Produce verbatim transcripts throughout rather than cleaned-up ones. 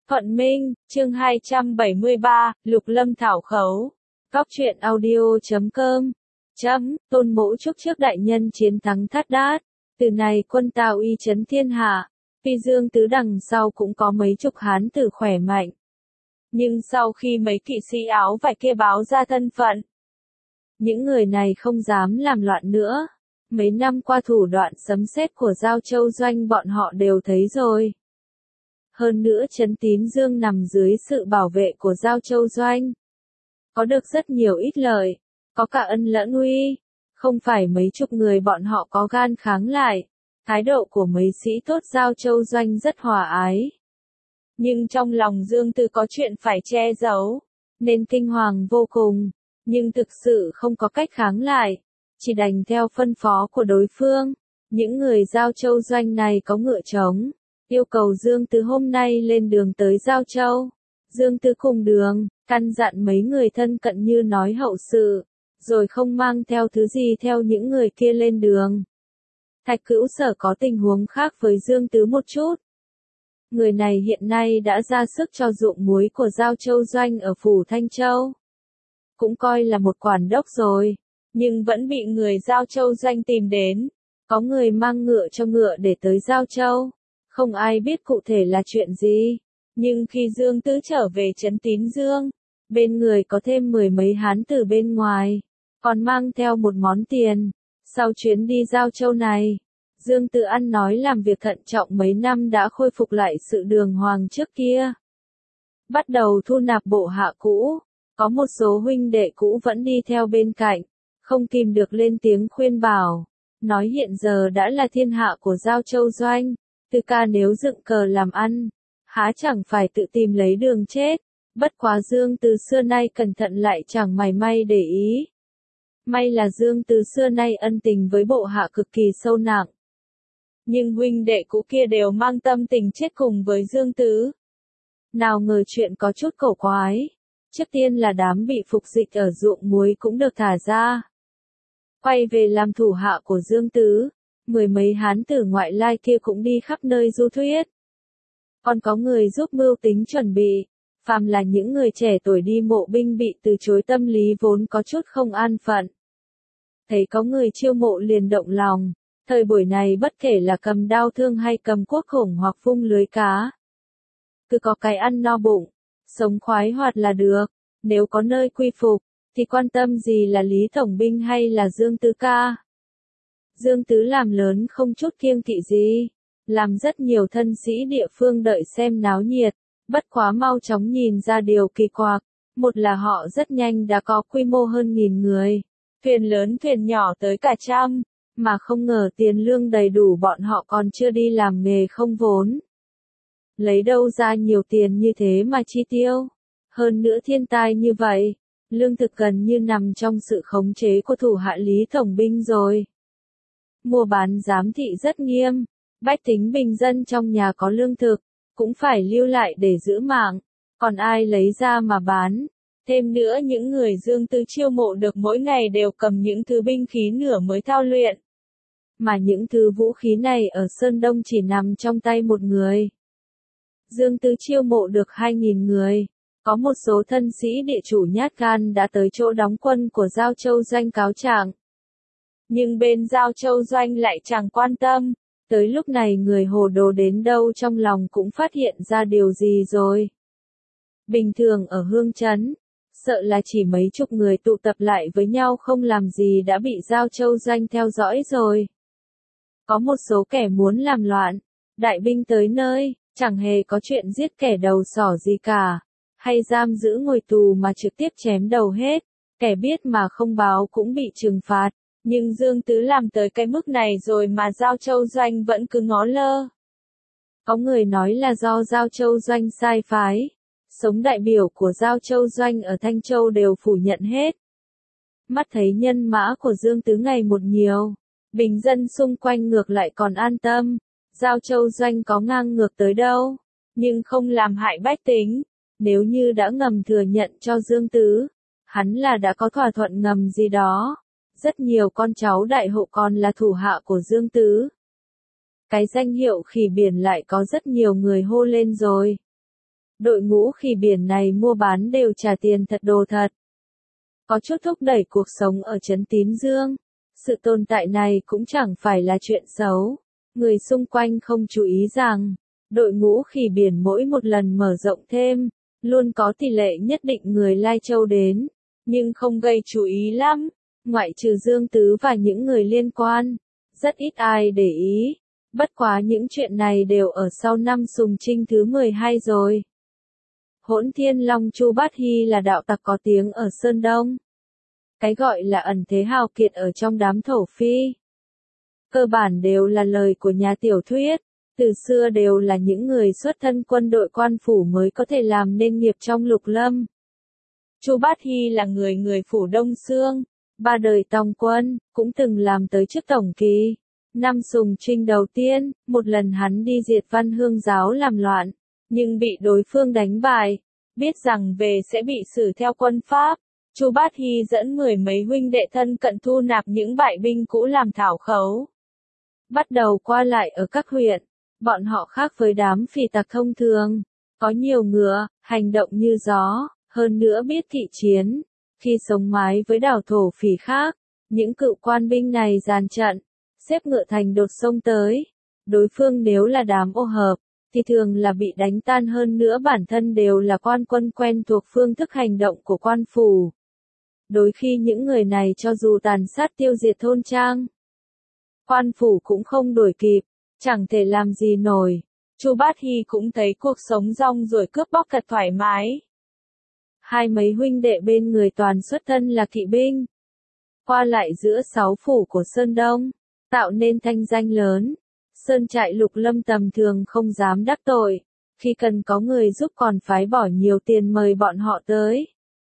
Thuận Minh, chương hai trăm bảy mươi ba, Lục Lâm Thảo Khấu. Góc truyện audio chấm com. Chấm, Tôn Mỗ chúc trước đại nhân chiến thắng Thát Đát. Từ này quân ta uy chấn thiên hạ. Phi Dương tứ đằng sau cũng có mấy chục hán tử khỏe mạnh. Nhưng sau khi mấy kỵ sĩ áo vải kia báo ra thân phận, những người này không dám làm loạn nữa. Mấy năm qua thủ đoạn sấm sét của Giao Châu Doanh bọn họ đều thấy rồi. Hơn nữa Trấn Tín Dương nằm dưới sự bảo vệ của Giao Châu Doanh. Có được rất nhiều ít lợi, có cả ân lẫn uy. Không phải mấy chục người bọn họ có gan kháng lại. Thái độ của mấy sĩ tốt Giao Châu Doanh rất hòa ái. Nhưng trong lòng Dương Tư có chuyện phải che giấu, nên kinh hoàng vô cùng. Nhưng thực sự không có cách kháng lại, chỉ đành theo phân phó của đối phương. Những người Giao Châu Doanh này có ngựa trống, yêu cầu Dương Tư hôm nay lên đường tới Giao Châu. Dương Tư cùng đường, căn dặn mấy người thân cận như nói hậu sự, rồi không mang theo thứ gì theo những người kia lên đường. Thạch Cữu Sở có tình huống khác với Dương Tứ một chút. Người này hiện nay đã ra sức cho ruộng muối của Giao Châu Doanh ở phủ Thanh Châu. Cũng coi là một quản đốc rồi, nhưng vẫn bị người Giao Châu Doanh tìm đến. Có người mang ngựa cho ngựa để tới Giao Châu. Không ai biết cụ thể là chuyện gì. Nhưng khi Dương Tứ trở về Trấn Tín Dương, bên người có thêm mười mấy hán tử bên ngoài, còn mang theo một món tiền. Sau chuyến đi Giao Châu này, Dương Tứ ăn nói làm việc thận trọng mấy năm đã khôi phục lại sự đường hoàng trước kia. Bắt đầu thu nạp bộ hạ cũ, có một số huynh đệ cũ vẫn đi theo bên cạnh, không kìm được lên tiếng khuyên bảo, nói hiện giờ đã là thiên hạ của Giao Châu Doanh, Tư ca nếu dựng cờ làm ăn, há chẳng phải tự tìm lấy đường chết. Bất quá Dương Từ xưa nay cẩn thận lại chẳng mảy may để ý. May là Dương Từ xưa nay ân tình với bộ hạ cực kỳ sâu nặng. Nhưng huynh đệ cũ kia đều mang tâm tình chết cùng với Dương Tứ. Nào ngờ chuyện có chút cổ quái. Trước tiên là đám bị phục dịch ở ruộng muối cũng được thả ra. Quay về làm thủ hạ của Dương Tứ, mười mấy hán tử ngoại lai kia cũng đi khắp nơi du thuyết. Còn có người giúp mưu tính chuẩn bị, phàm là những người trẻ tuổi đi mộ binh bị từ chối tâm lý vốn có chút không an phận. Thấy có người chiêu mộ liền động lòng, thời buổi này bất kể là cầm đao thương hay cầm cuốc khổng hoặc vung lưới cá. Cứ có cái ăn no bụng, sống khoái hoạt là được, nếu có nơi quy phục, thì quan tâm gì là Lý Tổng Binh hay là Dương Tứ ca. Dương Tứ làm lớn không chút kiêng kỵ gì, làm rất nhiều thân sĩ địa phương đợi xem náo nhiệt, bất quá mau chóng nhìn ra điều kỳ quặc, một là họ rất nhanh đã có quy mô hơn nghìn người, thuyền lớn thuyền nhỏ tới cả trăm, mà không ngờ tiền lương đầy đủ bọn họ còn chưa đi làm nghề không vốn. Lấy đâu ra nhiều tiền như thế mà chi tiêu, hơn nữa thiên tai như vậy, lương thực gần như nằm trong sự khống chế của thủ hạ Lý Tổng Binh rồi. Mua bán giám thị rất nghiêm, bách tính bình dân trong nhà có lương thực, cũng phải lưu lại để giữ mạng, còn ai lấy ra mà bán. Thêm nữa những người Dương Tứ chiêu mộ được mỗi ngày đều cầm những thứ binh khí nửa mới thao luyện. Mà những thứ vũ khí này ở Sơn Đông chỉ nằm trong tay một người. Dương Tứ chiêu mộ được hai nghìn người, có một số thân sĩ địa chủ nhát gan đã tới chỗ đóng quân của Giao Châu Doanh cáo trạng. Nhưng bên Giao Châu Doanh lại chẳng quan tâm, tới lúc này người hồ đồ đến đâu trong lòng cũng phát hiện ra điều gì rồi. Bình thường ở Hương Trấn, sợ là chỉ mấy chục người tụ tập lại với nhau không làm gì đã bị Giao Châu Doanh theo dõi rồi. Có một số kẻ muốn làm loạn, đại binh tới nơi, chẳng hề có chuyện giết kẻ đầu sỏ gì cả, hay giam giữ ngồi tù mà trực tiếp chém đầu hết, kẻ biết mà không báo cũng bị trừng phạt. Nhưng Dương Tứ làm tới cái mức này rồi mà Giao Châu Doanh vẫn cứ ngó lơ. Có người nói là do Giao Châu Doanh sai phái. Sống đại biểu của Giao Châu Doanh ở Thanh Châu đều phủ nhận hết. Mắt thấy nhân mã của Dương Tứ ngày một nhiều, bình dân xung quanh ngược lại còn an tâm. Giao Châu Doanh có ngang ngược tới đâu, nhưng không làm hại bách tính. Nếu như đã ngầm thừa nhận cho Dương Tứ, hắn là đã có thỏa thuận ngầm gì đó. Rất nhiều con cháu đại hộ còn là thủ hạ của Dương Tứ. Cái danh hiệu khỉ biển lại có rất nhiều người hô lên rồi. Đội ngũ khỉ biển này mua bán đều trả tiền thật đồ thật. Có chút thúc đẩy cuộc sống ở trấn Tím Dương. Sự tồn tại này cũng chẳng phải là chuyện xấu. Người xung quanh không chú ý rằng, đội ngũ khỉ biển mỗi một lần mở rộng thêm, luôn có tỷ lệ nhất định người Lai Châu đến, nhưng không gây chú ý lắm, ngoại trừ Dương Tứ và những người liên quan. Rất ít ai để ý. Bất quá những chuyện này đều ở sau năm Sùng Trinh thứ mười hai rồi. Hỗn Thiên Long Chu Bát Hy là đạo tặc có tiếng ở Sơn Đông. Cái gọi là ẩn thế hào kiệt ở trong đám thổ phi. Cơ bản đều là lời của nhà tiểu thuyết, từ xưa đều là những người xuất thân quân đội quan phủ mới có thể làm nên nghiệp trong lục lâm. Chu Bát Hy là người người phủ Đông Xương, ba đời tòng quân, cũng từng làm tới chức tổng kỳ. Năm Sùng Trinh đầu tiên, một lần hắn đi diệt Văn Hương giáo làm loạn, nhưng bị đối phương đánh bại, biết rằng về sẽ bị xử theo quân Pháp. Chu Bát Hy dẫn mười mấy huynh đệ thân cận thu nạp những bại binh cũ làm thảo khấu. Bắt đầu qua lại ở các huyện, bọn họ khác với đám phỉ tặc thông thường, có nhiều ngựa, hành động như gió, hơn nữa biết thị chiến. Khi sống mái với đảo thổ phỉ khác, những cựu quan binh này dàn trận, xếp ngựa thành đột sông tới. Đối phương nếu là đám ô hợp, thì thường là bị đánh tan, hơn nữa bản thân đều là quan quân quen thuộc phương thức hành động của quan phủ. Đôi khi những người này cho dù tàn sát tiêu diệt thôn trang, quan phủ cũng không đuổi kịp, chẳng thể làm gì nổi. Chu Bát Hy cũng thấy cuộc sống rong ruổi cướp bóc thật thoải mái. Hai mấy huynh đệ bên người toàn xuất thân là kỵ binh, qua lại giữa sáu phủ của Sơn Đông, tạo nên thanh danh lớn. Sơn trại lục lâm tầm thường không dám đắc tội, khi cần có người giúp còn phái bỏ nhiều tiền mời bọn họ tới.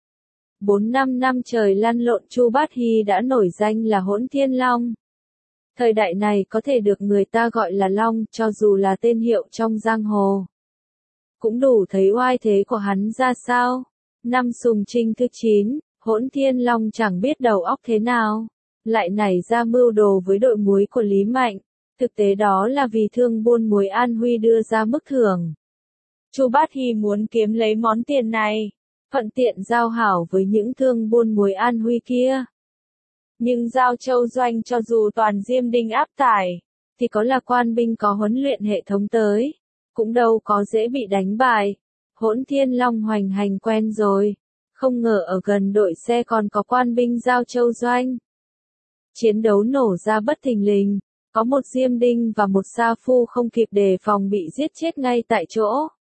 Bốn năm năm trời lăn lộn, Chu Bát Hy đã nổi danh là Hỗn Thiên Long. Thời đại này có thể được người ta gọi là Long, cho dù là tên hiệu trong giang hồ, cũng đủ thấy oai thế của hắn ra sao. Năm Sùng Trinh thứ chín, Hỗn Thiên Long chẳng biết đầu óc thế nào, lại nảy ra mưu đồ với đội muối của Lý Mạnh. Thực tế đó là vì thương buôn muối An Huy đưa ra mức thưởng. Chu Bát Hy muốn kiếm lấy món tiền này, thuận tiện giao hảo với những thương buôn muối An Huy kia. Nhưng Giao Châu Doanh cho dù toàn Diêm Đinh áp tải, thì có là quan binh có huấn luyện hệ thống tới, cũng đâu có dễ bị đánh bại. Hỗn Thiên Long hoành hành quen rồi, không ngờ ở gần đội xe còn có quan binh Giao Châu Doanh. Chiến đấu nổ ra bất thình lình, có một Diêm Đinh và một Sa Phu không kịp đề phòng bị giết chết ngay tại chỗ.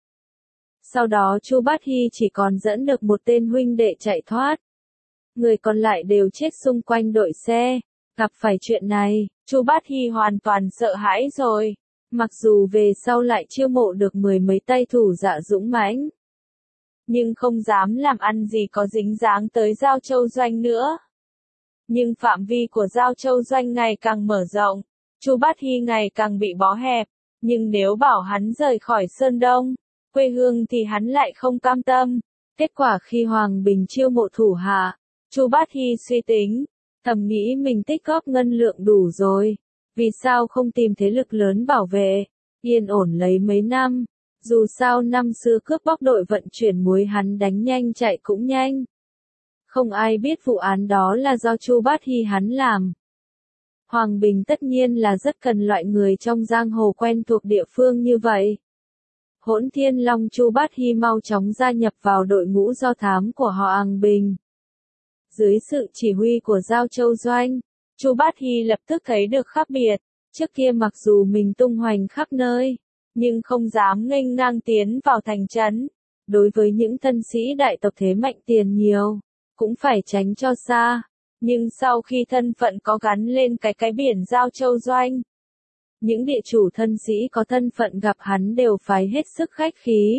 Sau đó Chu Bát Hy chỉ còn dẫn được một tên huynh đệ chạy thoát. Người còn lại đều chết xung quanh đội xe. Gặp phải chuyện này, Chu Bát Hy hoàn toàn sợ hãi rồi. Mặc dù về sau lại chiêu mộ được mười mấy tay thủ dạ dũng mãnh, nhưng không dám làm ăn gì có dính dáng tới Giao Châu Doanh nữa. Nhưng phạm vi của Giao Châu Doanh ngày càng mở rộng, Chu Bát Hy ngày càng bị bó hẹp. Nhưng nếu bảo hắn rời khỏi Sơn Đông, quê hương thì hắn lại không cam tâm. Kết quả khi Hoàng Bình chiêu mộ thủ hạ, Chu Bát Hy suy tính, thầm nghĩ mình tích góp ngân lượng đủ rồi, vì sao không tìm thế lực lớn bảo vệ, yên ổn lấy mấy năm. Dù sao năm xưa cướp bóc đội vận chuyển muối hắn đánh nhanh chạy cũng nhanh. Không ai biết vụ án đó là do Chu Bát Hy hắn làm. Hoàng Bình tất nhiên là rất cần loại người trong giang hồ quen thuộc địa phương như vậy. Hỗn Thiên Long Chu Bát Hy mau chóng gia nhập vào đội ngũ do thám của họ Hoàng Bình. Dưới sự chỉ huy của Giao Châu Doanh, Chu Bát Hy lập tức thấy được khác biệt. Trước kia mặc dù mình tung hoành khắp nơi, nhưng không dám nghênh ngang tiến vào thành trấn. Đối với những thân sĩ đại tộc thế mạnh tiền nhiều, cũng phải tránh cho xa. Nhưng sau khi thân phận có gắn lên cái cái biển Giao Châu Doanh, những địa chủ thân sĩ có thân phận gặp hắn đều phải hết sức khách khí,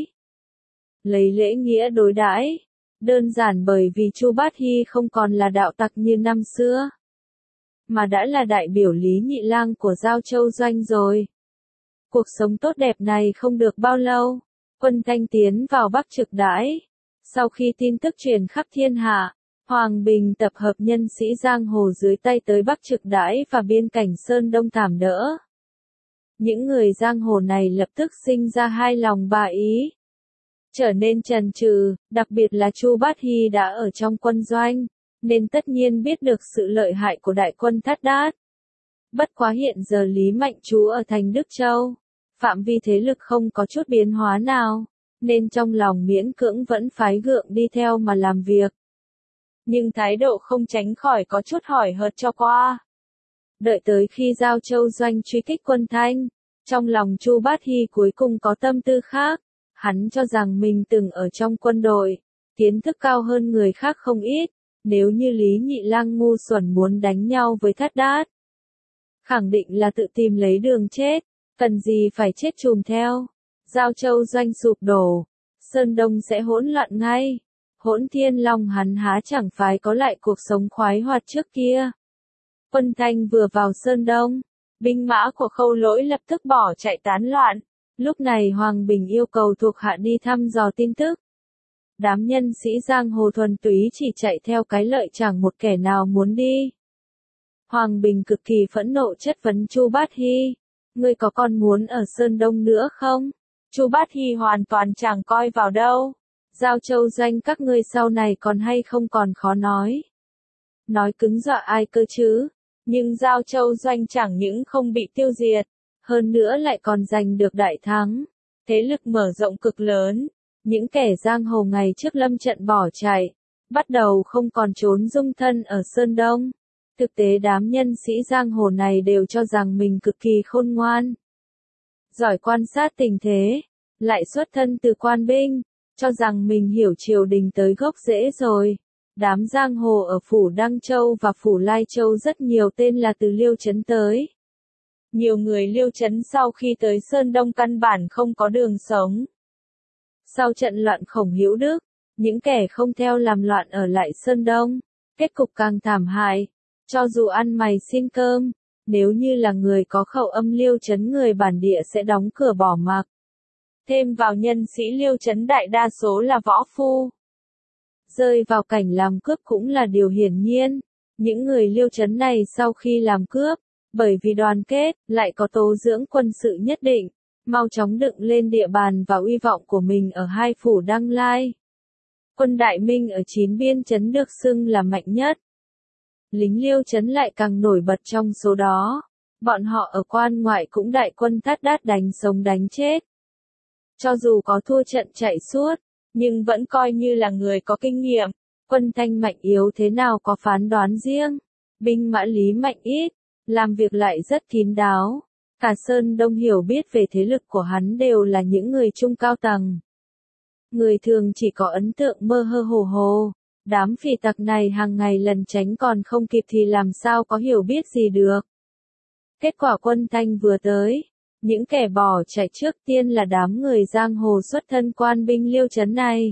lấy lễ nghĩa đối đãi. Đơn giản bởi vì Chu Bát Hy không còn là đạo tặc như năm xưa, mà đã là đại biểu Lý Nhị Lang của Giao Châu Doanh rồi. Cuộc sống tốt đẹp này không được bao lâu, quân Thanh tiến vào Bắc trực đãi. Sau khi tin tức truyền khắp thiên hạ, Hoàng Bình tập hợp nhân sĩ giang hồ dưới tay tới Bắc trực đãi và biên cảnh Sơn Đông thảm đỡ. Những người giang hồ này lập tức sinh ra hai lòng ba ý. trở nên chần chừ, đặc biệt là Chu Bát Hy đã ở trong quân doanh, nên tất nhiên biết được sự lợi hại của đại quân Thát Đát. Bất quá hiện giờ Lý Mạnh trú ở thành Đức Châu, phạm vi thế lực không có chút biến hóa nào, nên trong lòng miễn cưỡng vẫn phái Gượng đi theo mà làm việc. Nhưng thái độ không tránh khỏi có chút hỏi hợt cho qua. Đợi tới khi Giao Châu doanh truy kích quân Thanh, trong lòng Chu Bát Hy cuối cùng có tâm tư khác, hắn cho rằng mình từng ở trong quân đội, kiến thức cao hơn người khác không ít, nếu như Lý Nhị Lang ngu xuẩn muốn đánh nhau với Thát Đát, khẳng định là tự tìm lấy đường chết, cần gì phải chết chùm theo. Giao Châu doanh sụp đổ, Sơn Đông sẽ hỗn loạn ngay. Hỗn Thiên Long hắn há chẳng phải có lại cuộc sống khoái hoạt trước kia. Quân Thanh vừa vào Sơn Đông, binh mã của Khâu Lỗi lập tức bỏ chạy tán loạn. Lúc này Hoàng Bình yêu cầu thuộc hạ đi thăm dò tin tức. Đám nhân sĩ giang hồ thuần túy chỉ chạy theo cái lợi, chẳng một kẻ nào muốn đi. Hoàng Bình cực kỳ phẫn nộ chất vấn Chu Bát Hy, ngươi có còn muốn ở Sơn Đông nữa không? Chu Bát Hy hoàn toàn chẳng coi vào đâu. Giao Châu doanh các ngươi sau này còn hay không còn khó nói. Nói cứng dọa ai cơ chứ, nhưng Giao Châu doanh chẳng những không bị tiêu diệt, hơn nữa lại còn giành được đại thắng. Thế lực mở rộng cực lớn, những kẻ giang hồ ngày trước lâm trận bỏ chạy, bắt đầu không còn trốn dung thân ở Sơn Đông. Thực tế đám nhân sĩ giang hồ này đều cho rằng mình cực kỳ khôn ngoan, giỏi quan sát tình thế, lại xuất thân từ quan binh, cho rằng mình hiểu triều đình tới gốc rễ rồi. Đám giang hồ ở phủ Đăng Châu và phủ Lai Châu rất nhiều tên là từ Liêu Trấn tới. Nhiều người Liêu Trấn sau khi tới Sơn Đông căn bản không có đường sống. Sau trận loạn Khổng Hữu Đức, những kẻ không theo làm loạn ở lại Sơn Đông, kết cục càng thảm hại. Cho dù ăn mày xin cơm, nếu như là người có khẩu âm Liêu Trấn, người bản địa sẽ đóng cửa bỏ mặc. Thêm vào nhân sĩ Liêu Trấn đại đa số là võ phu. Rơi vào cảnh làm cướp cũng là điều hiển nhiên. Những người Liêu Trấn này sau khi làm cướp, bởi vì đoàn kết, lại có tố dưỡng quân sự nhất định, mau chóng dựng lên địa bàn và uy vọng của mình ở hai phủ Đăng Lai. Quân Đại Minh ở chín biên trấn được xưng là mạnh nhất. Lính Liêu Trấn lại càng nổi bật trong số đó. Bọn họ ở quan ngoại cũng đại quân Thát Đát đánh sống đánh chết. Cho dù có thua trận chạy suốt, nhưng vẫn coi như là người có kinh nghiệm. Quân Thanh mạnh yếu thế nào có phán đoán riêng. Binh mã Lý mạnh ít, làm việc lại rất kín đáo. Cả Sơn Đông hiểu biết về thế lực của hắn đều là những người trung cao tầng. Người thường chỉ có ấn tượng mơ mơ hồ hồ. Đám phỉ tặc này hàng ngày lần tránh còn không kịp thì làm sao có hiểu biết gì được. Kết quả quân Thanh vừa tới, những kẻ bỏ chạy trước tiên là đám người giang hồ xuất thân quan binh Liêu Trấn này.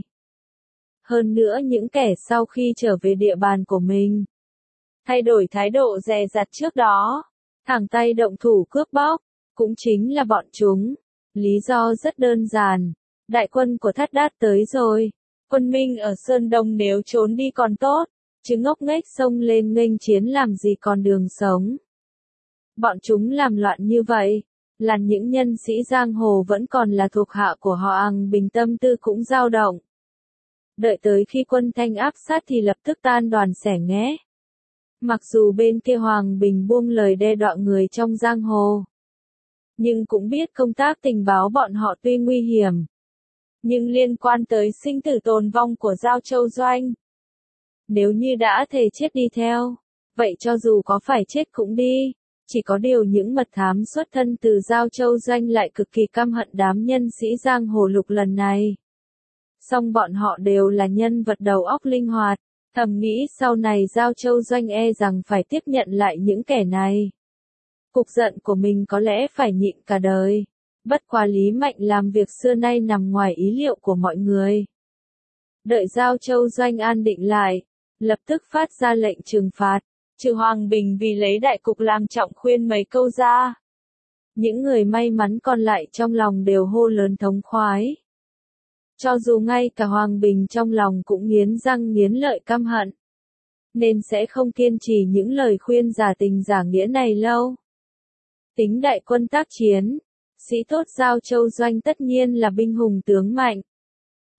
Hơn nữa những kẻ sau khi trở về địa bàn của mình, thay đổi thái độ dè dặt trước đó, thẳng tay động thủ cướp bóc, cũng chính là bọn chúng. Lý do rất đơn giản, đại quân của Thát Đát tới rồi. Quân Minh ở Sơn Đông nếu trốn đi còn tốt, chứ ngốc nghếch xông lên nghênh chiến làm gì còn đường sống. Bọn chúng làm loạn như vậy, là những nhân sĩ giang hồ vẫn còn là thuộc hạ của họ Ằng Bình tâm tư cũng dao động. Đợi tới khi quân Thanh áp sát thì lập tức tan đoàn xẻ nghé. Mặc dù bên kia Hoàng Bình buông lời đe dọa người trong giang hồ, nhưng cũng biết công tác tình báo bọn họ tuy nguy hiểm, nhưng liên quan tới sinh tử tồn vong của Giao Châu doanh. Nếu như đã thề chết đi theo, vậy cho dù có phải chết cũng đi. Chỉ có điều những mật thám xuất thân từ Giao Châu doanh lại cực kỳ căm hận đám nhân sĩ giang hồ lục lần này. Song bọn họ đều là nhân vật đầu óc linh hoạt, thầm nghĩ sau này Giao Châu doanh e rằng phải tiếp nhận lại những kẻ này. Cục giận của mình có lẽ phải nhịn cả đời. Bất quá Lý Mạnh làm việc xưa nay nằm ngoài ý liệu của mọi người. Đợi Giao Châu doanh an định lại, lập tức phát ra lệnh trừng phạt. Trừ Hoàng Bình vì lấy đại cục làm trọng khuyên mấy câu ra. Những người may mắn còn lại trong lòng đều hô lớn thống khoái. Cho dù ngay cả Hoàng Bình trong lòng cũng nghiến răng nghiến lợi căm hận, nên sẽ không kiên trì những lời khuyên giả tình giả nghĩa này lâu. Tính đại quân tác chiến, sĩ tốt Giao Châu doanh tất nhiên là binh hùng tướng mạnh.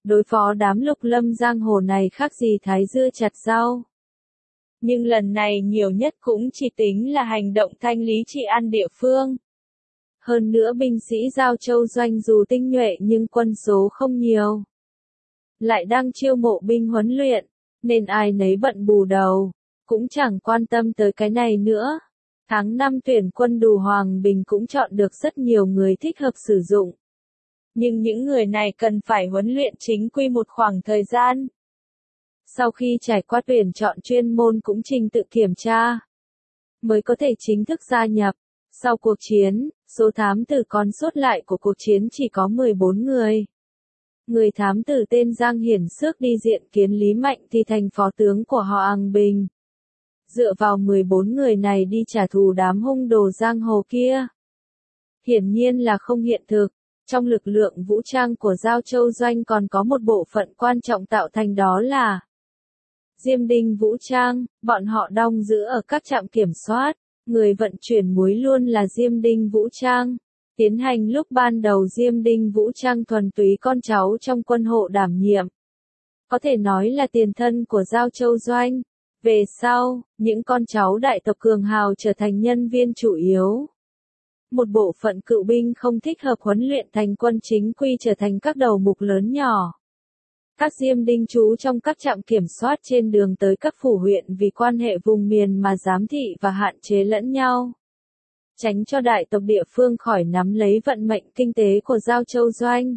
đối phó đám lục lâm giang hồ này khác gì thái dưa chặt rau. Nhưng lần này nhiều nhất cũng chỉ tính là hành động thanh lý trị an địa phương. Hơn nữa binh sĩ Giao Châu Doanh dù tinh nhuệ nhưng quân số không nhiều. Lại đang chiêu mộ binh huấn luyện, nên ai nấy bận bù đầu, cũng chẳng quan tâm tới cái này nữa. Tháng năm tuyển quân đủ Hoàng Bình cũng chọn được rất nhiều người thích hợp sử dụng. Nhưng những người này cần phải huấn luyện chính quy một khoảng thời gian. Sau khi trải qua tuyển chọn chuyên môn cũng trình tự kiểm tra, mới có thể chính thức gia nhập. Sau cuộc chiến, số thám tử còn sót lại của cuộc chiến chỉ có mười bốn người. Người thám tử tên Giang Hiển Xước đi diện kiến Lý Mạnh thì thành phó tướng của họ Hoàng Bình. Dựa vào mười bốn người này đi trả thù đám hung đồ giang hồ kia. Hiển nhiên là không hiện thực. Trong lực lượng vũ trang của Giao Châu Doanh còn có một bộ phận quan trọng tạo thành đó là Diêm Đinh Vũ Trang, bọn họ đóng giữ ở các trạm kiểm soát. Người vận chuyển muối luôn là Diêm Đinh Vũ Trang. Tiến hành lúc ban đầu Diêm Đinh Vũ Trang thuần túy con cháu trong quân hộ đảm nhiệm. Có thể nói là tiền thân của Giao Châu Doanh. Về sau, những con cháu đại tộc cường hào trở thành nhân viên chủ yếu. Một bộ phận cựu binh không thích hợp huấn luyện thành quân chính quy trở thành các đầu mục lớn nhỏ. Các Diêm Đinh trú trong các trạm kiểm soát trên đường tới các phủ huyện vì quan hệ vùng miền mà giám thị và hạn chế lẫn nhau. Tránh cho đại tộc địa phương khỏi nắm lấy vận mệnh kinh tế của Giao Châu Doanh.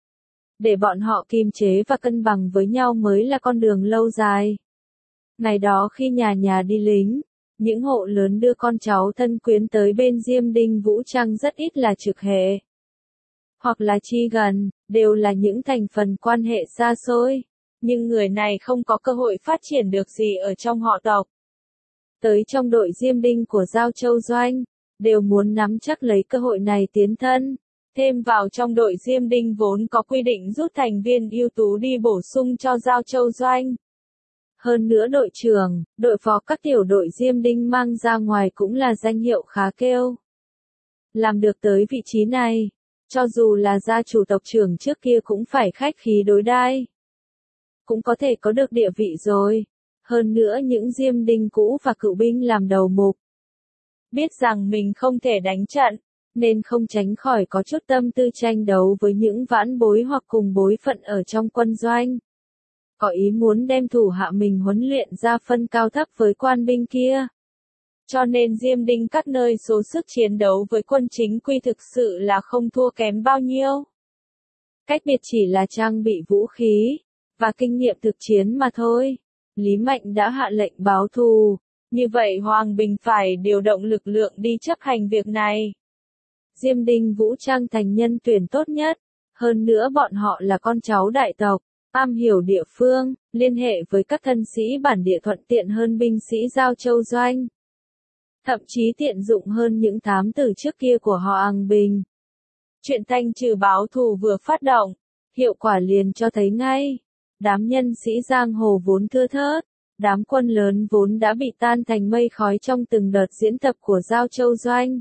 Để bọn họ kiềm chế và cân bằng với nhau mới là con đường lâu dài. Ngày đó khi nhà nhà đi lính, những hộ lớn đưa con cháu thân quyến tới bên Diêm Đinh Vũ Trang rất ít là trực hệ. Hoặc là chi gần, đều là những thành phần quan hệ xa xôi. Nhưng người này không có cơ hội phát triển được gì ở trong họ tộc. Tới trong đội Diêm Đinh của Giao Châu Doanh, đều muốn nắm chắc lấy cơ hội này tiến thân. Thêm vào trong đội Diêm Đinh vốn có quy định rút thành viên ưu tú đi bổ sung cho Giao Châu Doanh. Hơn nữa đội trưởng, đội phó các tiểu đội Diêm Đinh mang ra ngoài cũng là danh hiệu khá kêu. Làm được tới vị trí này, cho dù là gia chủ tộc trưởng trước kia cũng phải khách khí đối đãi. Cũng có thể có được địa vị rồi. Hơn nữa những Diêm Đinh cũ và cựu binh làm đầu mục. Biết rằng mình không thể đánh trận, nên không tránh khỏi có chút tâm tư tranh đấu với những vãn bối hoặc cùng bối phận ở trong quân doanh. Có ý muốn đem thủ hạ mình huấn luyện ra phân cao thấp với quan binh kia. Cho nên Diêm Đinh các nơi số sức chiến đấu với quân chính quy thực sự là không thua kém bao nhiêu. Cách biệt chỉ là trang bị vũ khí, và kinh nghiệm thực chiến mà thôi. Lý Mạnh đã hạ lệnh báo thù, như vậy Hoàng Bình phải điều động lực lượng đi chấp hành việc này. Diêm Đinh Vũ Trang thành nhân tuyển tốt nhất, hơn nữa bọn họ là con cháu đại tộc. Am hiểu địa phương, liên hệ với các thân sĩ bản địa thuận tiện hơn binh sĩ Giao Châu Doanh. Thậm chí tiện dụng hơn những thám tử trước kia của họ Hoàng Bình. Chuyện thanh trừ báo thù vừa phát động, hiệu quả liền cho thấy ngay. Đám nhân sĩ giang hồ vốn thưa thớt, đám quân lớn vốn đã bị tan thành mây khói trong từng đợt diễn tập của Giao Châu Doanh.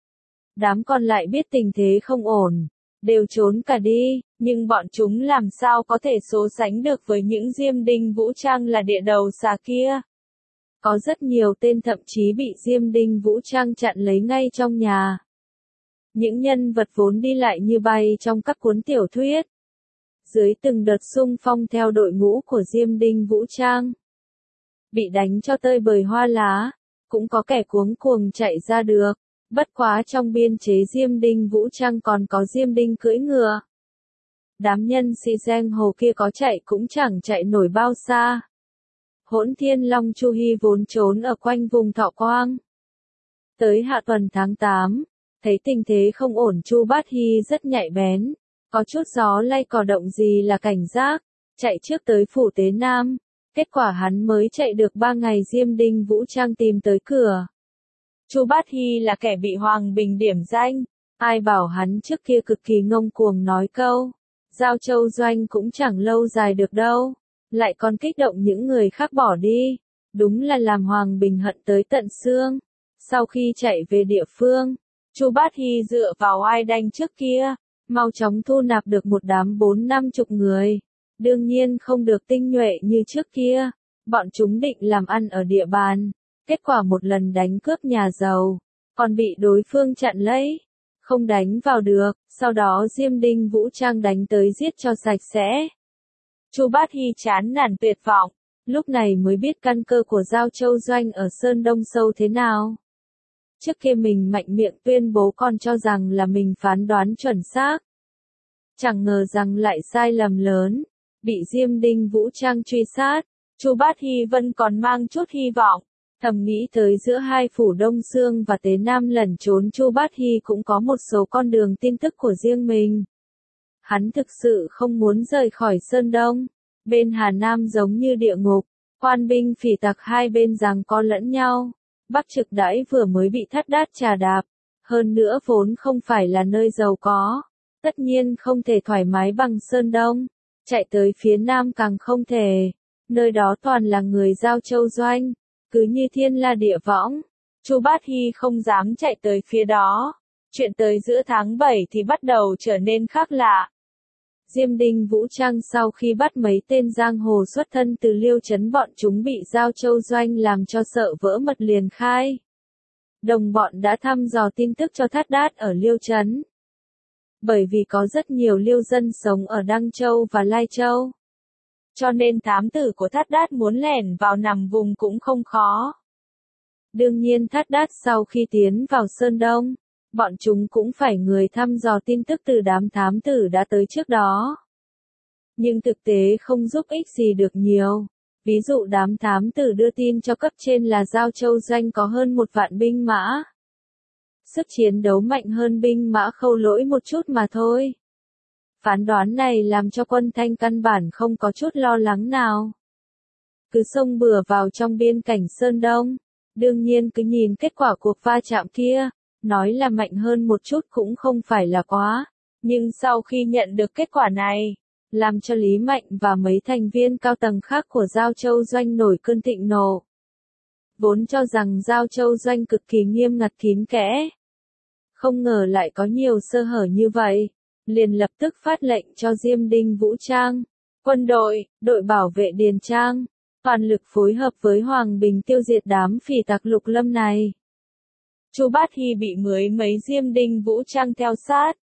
Đám còn lại biết tình thế không ổn, đều trốn cả đi, nhưng bọn chúng làm sao có thể so sánh được với những Diêm Đinh Vũ Trang là địa đầu xà kia. Có rất nhiều tên thậm chí bị Diêm Đinh Vũ Trang chặn lấy ngay trong nhà. Những nhân vật vốn đi lại như bay trong các cuốn tiểu thuyết. Dưới từng đợt xung phong theo đội ngũ của Diêm Đinh Vũ Trang. Bị đánh cho tơi bời hoa lá, cũng có kẻ cuống cuồng chạy ra được. Bất quá trong biên chế Diêm Đinh Vũ Trang còn có Diêm Đinh cưỡi ngựa. Đám nhân sĩ giang hồ kia có chạy cũng chẳng chạy nổi bao xa. Hỗn Thiên Long Chu Hy vốn trốn ở quanh vùng Thọ Quang. Tới hạ tuần tháng tám, thấy tình thế không ổn Chu Bát Hy rất nhạy bén. Có chút gió lay cỏ động gì là cảnh giác, chạy trước tới phủ Tế Nam. Kết quả hắn mới chạy được ba ngày Diêm Đinh Vũ Trang tìm tới cửa. Chu Bát Hy là kẻ bị Hoàng Bình điểm danh, ai bảo hắn trước kia cực kỳ ngông cuồng nói câu, Giao Châu Doanh cũng chẳng lâu dài được đâu, lại còn kích động những người khác bỏ đi, đúng là làm Hoàng Bình hận tới tận xương. Sau khi chạy về địa phương, Chu Bát Hy dựa vào ai đanh trước kia, mau chóng thu nạp được một đám bốn năm chục người, đương nhiên không được tinh nhuệ như trước kia. Bọn chúng định làm ăn ở địa bàn, kết quả một lần đánh cướp nhà giàu, còn bị đối phương chặn lấy, không đánh vào được, sau đó Diêm Đinh vũ trang đánh tới giết cho sạch sẽ. Chu Bát Hy chán nản tuyệt vọng, lúc này mới biết căn cơ của Giao Châu Doanh ở Sơn Đông sâu thế nào. Trước kia mình mạnh miệng tuyên bố còn cho rằng là mình phán đoán chuẩn xác. Chẳng ngờ rằng lại sai lầm lớn, bị Diêm Đinh vũ trang truy sát. Chu Bát Hy vẫn còn mang chút hy vọng, thầm nghĩ tới giữa hai phủ Đông Xương và Tế Nam lẩn trốn Chu Bát Hy cũng có một số con đường tin tức của riêng mình. Hắn thực sự không muốn rời khỏi Sơn Đông, bên Hà Nam giống như địa ngục, quan binh phỉ tặc hai bên giằng co lẫn nhau. Bắc Trực Đãi vừa mới bị Thắt Đát trà đạp, hơn nữa vốn không phải là nơi giàu có, tất nhiên không thể thoải mái bằng Sơn Đông, chạy tới phía Nam càng không thể. Nơi đó toàn là người Giao Châu Doanh, cứ như thiên la địa võng. Chu Bát Hy không dám chạy tới phía đó. Chuyện tới giữa tháng bảy thì bắt đầu trở nên khác lạ. Diêm Đinh vũ trang sau khi bắt mấy tên giang hồ xuất thân từ Liêu Trấn, bọn chúng bị Giao Châu Doanh làm cho sợ vỡ mật liền khai. Đồng bọn đã thăm dò tin tức cho Thát Đát ở Liêu Trấn. Bởi vì có rất nhiều Liêu dân sống ở Đăng Châu và Lai Châu, cho nên thám tử của Thát Đát muốn lẻn vào nằm vùng cũng không khó. Đương nhiên Thát Đát sau khi tiến vào Sơn Đông, bọn chúng cũng phải người thăm dò tin tức từ đám thám tử đã tới trước đó. Nhưng thực tế không giúp ích gì được nhiều. Ví dụ đám thám tử đưa tin cho cấp trên là Giao Châu Doanh có hơn một vạn binh mã. Sức chiến đấu mạnh hơn binh mã Khâu Lỗi một chút mà thôi. Phán đoán này làm cho quân Thanh căn bản không có chút lo lắng nào. Cứ xông bừa vào trong biên cảnh Sơn Đông. Đương nhiên cứ nhìn kết quả cuộc va chạm kia, nói là mạnh hơn một chút cũng không phải là quá. Nhưng sau khi nhận được kết quả này, làm cho Lý Mạnh và mấy thành viên cao tầng khác của Giao Châu Doanh nổi cơn thịnh nộ. Vốn cho rằng Giao Châu Doanh cực kỳ nghiêm ngặt kín kẽ. Không ngờ lại có nhiều sơ hở như vậy. Liền lập tức phát lệnh cho Diêm Đinh vũ trang, quân đội, đội bảo vệ Điền Trang, toàn lực phối hợp với Hoàng Bình tiêu diệt đám phỉ tặc Lục Lâm này. Chu Bát Hy bị mười mấy Diêm Đinh vũ trang theo sát,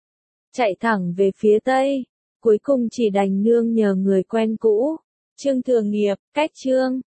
chạy thẳng về phía Tây, cuối cùng chỉ đành nương nhờ người quen cũ, Trương Thừa Nghiệp, cách Trương.